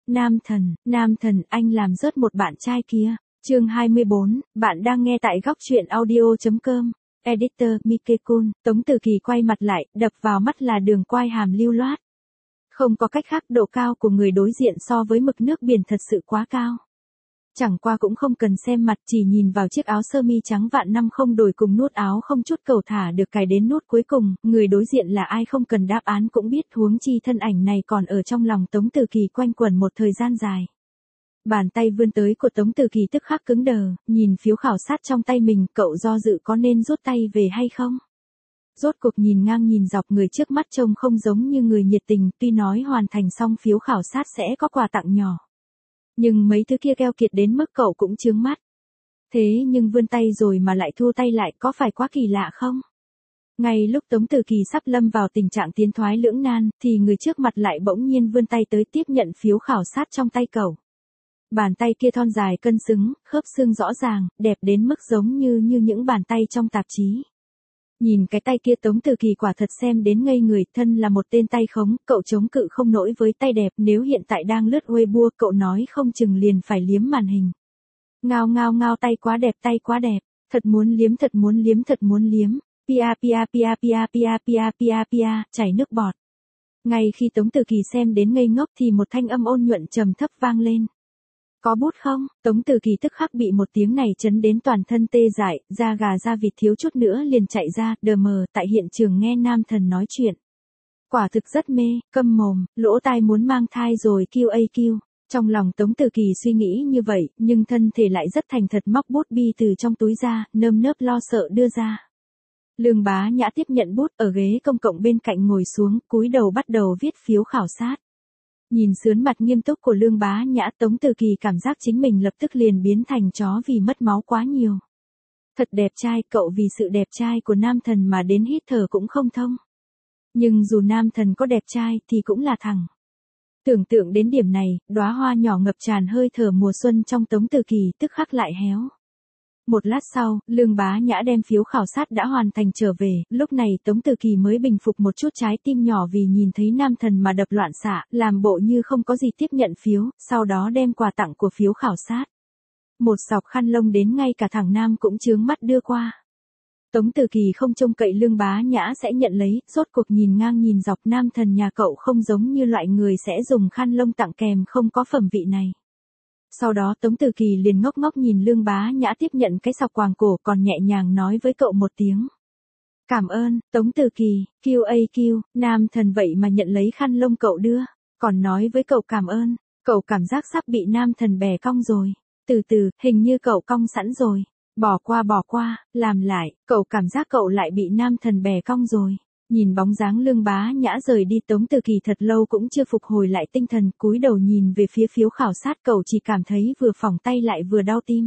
Nam thần, anh làm rớt một bạn trai kia. Chương 24, bạn đang nghe tại góc truyện audio.com. Editor, Mikekun, Tống Từ Kỳ quay mặt lại, đập vào mắt là đường quai hàm lưu loát. Không có cách khác, độ cao của người đối diện so với mực nước biển thật sự quá cao. Chẳng qua cũng không cần xem mặt, chỉ nhìn vào chiếc áo sơ mi trắng vạn năm không đổi cùng nút áo không chút cầu thả được cài đến nút cuối cùng, người đối diện là ai không cần đáp án cũng biết, huống chi thân ảnh này còn ở trong lòng Tống Từ Kỳ quanh quẩn một thời gian dài. Bàn tay vươn tới của Tống Từ Kỳ tức khắc cứng đờ, nhìn phiếu khảo sát trong tay mình, cậu do dự có nên rút tay về hay không? Rốt cuộc nhìn ngang nhìn dọc, người trước mắt trông không giống như người nhiệt tình, tuy nói hoàn thành xong phiếu khảo sát sẽ có quà tặng nhỏ. Nhưng mấy thứ kia keo kiệt đến mức cậu cũng chướng mắt. Thế nhưng vươn tay rồi mà lại thu tay lại, có phải quá kỳ lạ không? Ngay lúc Tống Từ Kỳ sắp lâm vào tình trạng tiến thoái lưỡng nan, thì người trước mặt lại bỗng nhiên vươn tay tới tiếp nhận phiếu khảo sát trong tay cậu. Bàn tay kia thon dài cân xứng, khớp xương rõ ràng, đẹp đến mức giống như những bàn tay trong tạp chí. Nhìn cái tay kia Tống Từ Kỳ quả thật xem đến ngây người, thân là một tên tay khống, cậu chống cự không nổi với tay đẹp, nếu hiện tại đang lướt Weibo cậu nói không chừng liền phải liếm màn hình. Ngao ngao ngao, tay quá đẹp, thật muốn liếm, pia, chảy nước bọt. Ngay khi Tống Từ Kỳ xem đến ngây ngốc thì một thanh âm ôn nhuận trầm thấp vang lên. Có bút không? Tống Từ Kỳ tức khắc bị một tiếng này chấn đến toàn thân tê dại, da gà da vịt thiếu chút nữa liền chạy ra, đờ mờ, tại hiện trường nghe nam thần nói chuyện. Quả thực rất mê, câm mồm, lỗ tai muốn mang thai rồi QAQ. Trong lòng Tống Từ Kỳ suy nghĩ như vậy, nhưng thân thể lại rất thành thật móc bút bi từ trong túi ra, nơm nớp lo sợ đưa ra. Lương Bá Nhã tiếp nhận bút ở ghế công cộng bên cạnh ngồi xuống, cúi đầu bắt đầu viết phiếu khảo sát. Nhìn sướn mặt nghiêm túc của Lương Bá Nhã, Tống Từ Kỳ cảm giác chính mình lập tức liền biến thành chó vì mất máu quá nhiều. Thật đẹp trai, cậu vì sự đẹp trai của nam thần mà đến hít thở cũng không thông. Nhưng dù nam thần có đẹp trai thì cũng là thằng. Tưởng tượng đến điểm này, đóa hoa nhỏ ngập tràn hơi thở mùa xuân trong Tống Từ Kỳ tức khắc lại héo. Một lát sau, Lương Bá Nhã đem phiếu khảo sát đã hoàn thành trở về, lúc này Tống Từ Kỳ mới bình phục một chút trái tim nhỏ vì nhìn thấy nam thần mà đập loạn xạ, làm bộ như không có gì tiếp nhận phiếu, sau đó đem quà tặng của phiếu khảo sát. Một sọc khăn lông đến ngay cả thằng nam cũng chướng mắt đưa qua. Tống Từ Kỳ không trông cậy Lương Bá Nhã sẽ nhận lấy, rốt cuộc nhìn ngang nhìn dọc, nam thần nhà cậu không giống như loại người sẽ dùng khăn lông tặng kèm không có phẩm vị này. Sau đó Tống Từ Kỳ liền ngốc ngốc nhìn Lương Bá Nhã tiếp nhận cái sọc quàng cổ, còn nhẹ nhàng nói với cậu một tiếng. Cảm ơn, Tống Từ Kỳ, QAQ, nam thần vậy mà nhận lấy khăn lông cậu đưa, còn nói với cậu cảm ơn, cậu cảm giác sắp bị nam thần bẻ cong rồi. Từ từ, hình như cậu cong sẵn rồi. Bỏ qua, làm lại, cậu cảm giác cậu lại bị nam thần bẻ cong rồi. Nhìn bóng dáng Lương Bá Nhã rời đi, Tống Từ Kỳ thật lâu cũng chưa phục hồi lại tinh thần, cúi đầu nhìn về phía phiếu khảo sát, cậu chỉ cảm thấy vừa phỏng tay lại vừa đau tim.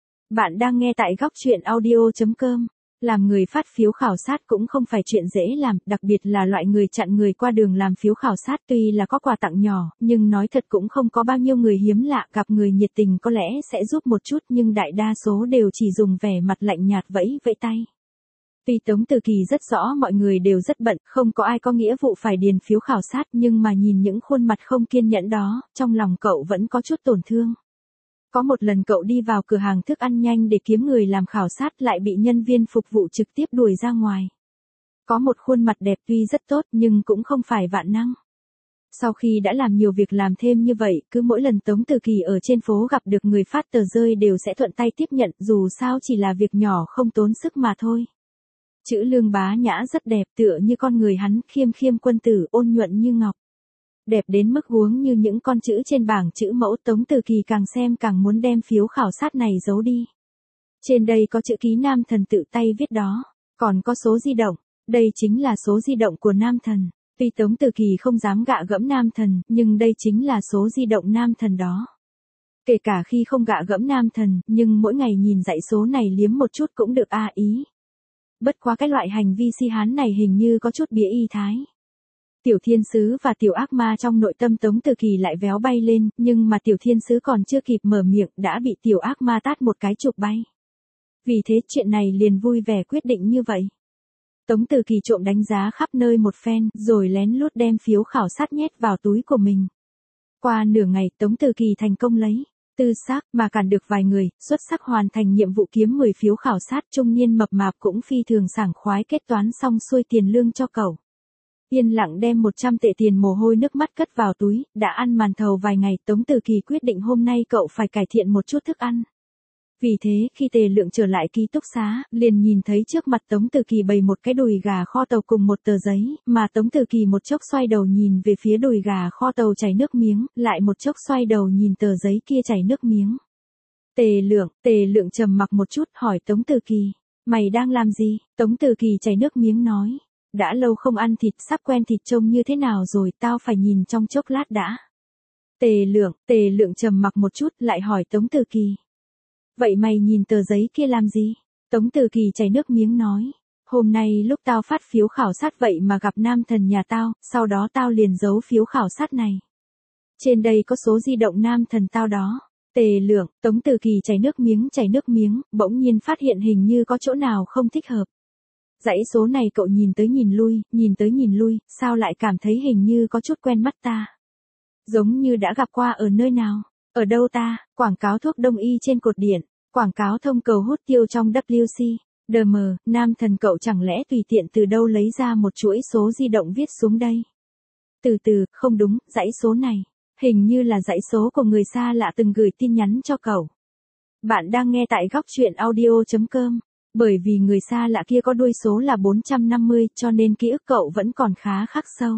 Bạn đang nghe tại góc truyện audio.com. Làm người phát phiếu khảo sát cũng không phải chuyện dễ làm, đặc biệt là loại người chặn người qua đường làm phiếu khảo sát, tuy là có quà tặng nhỏ, nhưng nói thật cũng không có bao nhiêu người hiếm lạ, gặp người nhiệt tình có lẽ sẽ giúp một chút, nhưng đại đa số đều chỉ dùng vẻ mặt lạnh nhạt vẫy tay. Tuy Tống Từ Kỳ rất rõ mọi người đều rất bận, không có ai có nghĩa vụ phải điền phiếu khảo sát, nhưng mà nhìn những khuôn mặt không kiên nhẫn đó, trong lòng cậu vẫn có chút tổn thương. Có một lần cậu đi vào cửa hàng thức ăn nhanh để kiếm người làm khảo sát, lại bị nhân viên phục vụ trực tiếp đuổi ra ngoài. Có một khuôn mặt đẹp tuy rất tốt nhưng cũng không phải vạn năng. Sau khi đã làm nhiều việc làm thêm như vậy, cứ mỗi lần Tống Từ Kỳ ở trên phố gặp được người phát tờ rơi đều sẽ thuận tay tiếp nhận, dù sao chỉ là việc nhỏ không tốn sức mà thôi. Chữ Lương Bá Nhã rất đẹp, tựa như con người hắn, khiêm khiêm quân tử, ôn nhuận như ngọc. Đẹp đến mức huống như những con chữ trên bảng chữ mẫu. Tống Từ Kỳ càng xem càng muốn đem phiếu khảo sát này giấu đi. Trên đây có chữ ký nam thần tự tay viết đó, còn có số di động, đây chính là số di động của nam thần. Tuy Tống Từ Kỳ không dám gạ gẫm nam thần, nhưng đây chính là số di động nam thần đó. Kể cả khi không gạ gẫm nam thần, nhưng mỗi ngày nhìn dãy số này liếm một chút cũng được ý. Bất quá cái loại hành vi si hán này hình như có chút bía y thái. Tiểu thiên sứ và tiểu ác ma trong nội tâm Tống Từ Kỳ lại véo bay lên, nhưng mà tiểu thiên sứ còn chưa kịp mở miệng đã bị tiểu ác ma tát một cái chụp bay. Vì thế chuyện này liền vui vẻ quyết định như vậy. Tống Từ Kỳ trộm đánh giá khắp nơi một phen, rồi lén lút đem phiếu khảo sát nhét vào túi của mình. Qua nửa ngày Tống Từ Kỳ thành công lấy tư xác mà cản được vài người, xuất sắc hoàn thành nhiệm vụ kiếm 10 phiếu khảo sát. Trung niên mập mạp cũng phi thường sảng khoái kết toán xong xuôi tiền lương cho cậu. Yên lặng đem 100 tệ tiền mồ hôi nước mắt cất vào túi, đã ăn màn thầu vài ngày, Tống Từ Kỳ quyết định hôm nay cậu phải cải thiện một chút thức ăn. Vì thế khi Tề Lượng trở lại ký túc xá, liền nhìn thấy trước mặt Tống Từ Kỳ bày một cái đùi gà kho tàu cùng một tờ giấy, mà Tống Từ Kỳ một chốc xoay đầu nhìn về phía đùi gà kho tàu chảy nước miếng, lại một chốc xoay đầu nhìn tờ giấy kia chảy nước miếng. Tề Lượng trầm mặc một chút hỏi Tống Từ Kỳ, mày đang làm gì? Tống Từ Kỳ chảy nước miếng nói, đã lâu không ăn thịt, sắp quen thịt trông như thế nào rồi, tao phải nhìn trong chốc lát đã. Tề Lượng trầm mặc một chút lại hỏi Tống Từ Kỳ, vậy mày nhìn tờ giấy kia làm gì? Tống Từ Kỳ chảy nước miếng nói, hôm nay lúc tao phát phiếu khảo sát vậy mà gặp nam thần nhà tao, sau đó tao liền giấu phiếu khảo sát này. Trên đây có số di động nam thần tao đó. Tống Từ Kỳ chảy nước miếng, bỗng nhiên phát hiện hình như có chỗ nào không thích hợp. Dãy số này cậu nhìn tới nhìn lui, sao lại cảm thấy hình như có chút quen mắt ta? Giống như đã gặp qua ở nơi nào? Ở đâu ta? Quảng cáo thuốc đông y trên cột điện, quảng cáo thông cầu hút tiêu trong WC. Nam thần cậu chẳng lẽ tùy tiện từ đâu lấy ra một chuỗi số di động viết xuống đây? Không đúng, dãy số này, hình như là dãy số của người xa lạ từng gửi tin nhắn cho cậu. Bạn đang nghe tại góc truyện audio.com. Bởi vì người xa lạ kia có đuôi số là 450 cho nên ký ức cậu vẫn còn khá khắc sâu.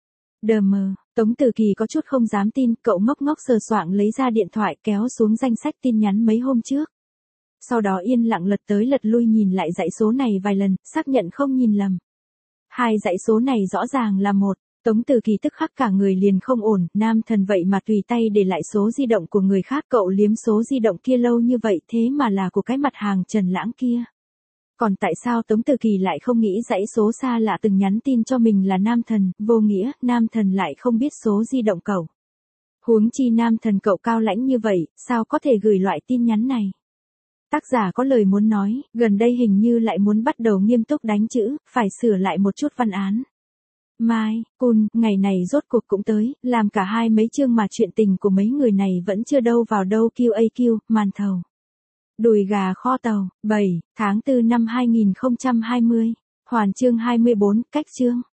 Tống Từ Kỳ có chút không dám tin, cậu ngốc ngốc sờ soạng lấy ra điện thoại kéo xuống danh sách tin nhắn mấy hôm trước. Sau đó yên lặng lật tới lật lui nhìn lại dãy số này vài lần, xác nhận không nhìn lầm. Hai dãy số này rõ ràng là một. Tống Từ Kỳ tức khắc cả người liền không ổn, nam thần vậy mà tùy tay để lại số di động của người khác, cậu liếm số di động kia lâu như vậy thế mà là của cái mặt hàng Trần Lãng kia. Còn tại sao Tống Từ Kỳ lại không nghĩ dãy số xa lạ từng nhắn tin cho mình là nam thần, vô nghĩa, nam thần lại không biết số di động cậu. Huống chi nam thần cậu cao lãnh như vậy, sao có thể gửi loại tin nhắn này? Tác giả có lời muốn nói, gần đây hình như lại muốn bắt đầu nghiêm túc đánh chữ, phải sửa lại một chút văn án. Mai, ngày này rốt cuộc cũng tới, làm cả hai mấy chương mà chuyện tình của mấy người này vẫn chưa đâu vào đâu. QAQ, màn thầu. Đùi gà kho tàu, 7 tháng 4 năm 2020. Hoàn chương 24, cách chương.